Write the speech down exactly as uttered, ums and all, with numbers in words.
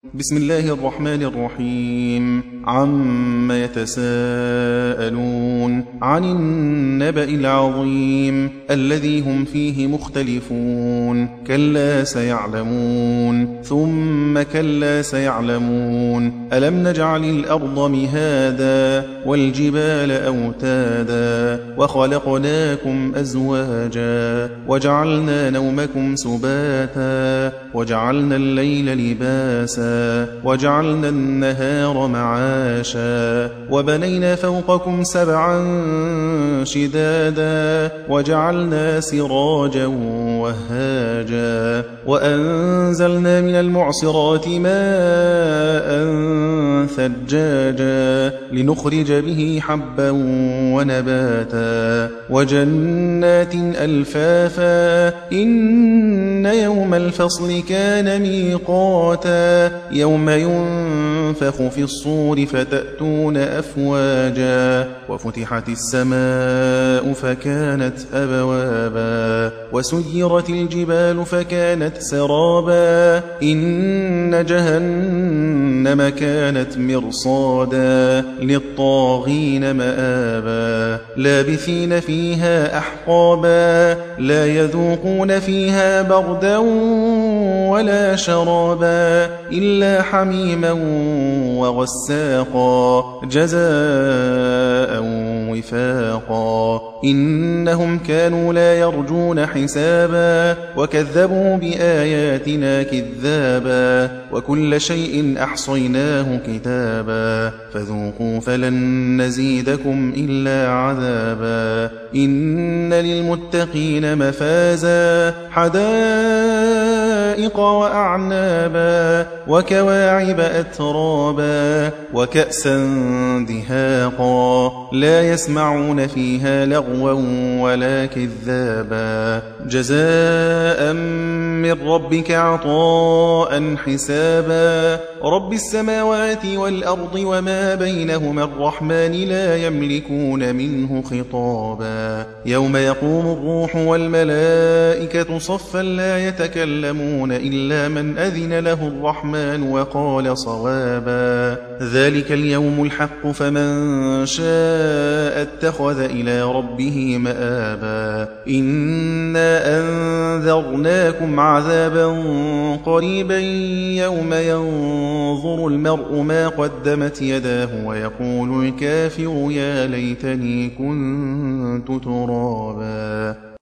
بسم الله الرحمن الرحيم. عم يتساءلون عن النبأ العظيم الذي هم فيه مختلفون كلا سيعلمون ثم كلا سيعلمون ألم نجعل الأرض مهادا والجبال أوتادا وخلقناكم أزواجا وجعلنا نومكم سباتا وجعلنا الليل لباسا وجعلنا النهار معاشا وبنينا فوقكم سبعا شدادا وجعلنا سراجا وهاجا وأنزلنا من المعصرات ماء ثجاجا لنخرج به حبا ونباتا وجنات ألفافا إن يوم الفصل كان ميقاتا يوم ينفخ في الصور فتأتون أفواجا وفتحت السماء فكانت أبوابا وسيرت الجبال فكانت سرابا إن جهنم كانت مرصادا للطاغين مآبا لابثين فيها أحقابا لا يذوقون فيها بردا ولا شرابا إلا حميما وغساقا جزاء وفاقا إنهم كانوا لا يرجون حسابا وكذبوا بآياتنا كذابا وكل شيء أحصيناه كتابا فذوقوا فلن نزيدكم إلا عذابا إن للمتقين مفازا حدائق وأعنابا وكواعب أترابا وكأسا دهاقا لا يسمعون فيها لغوا ولا كذابا جزاء من ربك عطاء حسابا رب السماوات والأرض وما بينهما الرحمن لا يملكون منه خطابا يوم يقوم الروح والملائكة صفا لا يتكلمون إلا من أذن له الرحمن وقال صوابا ذلك اليوم الحق فمن شاء اتخذ إلى ربه مآبا إنا أنذرناكم عذابا قريبا يوم ينظر المرء ما قدمت يداه ويقول الكافر يا ليتني كنت ترابا.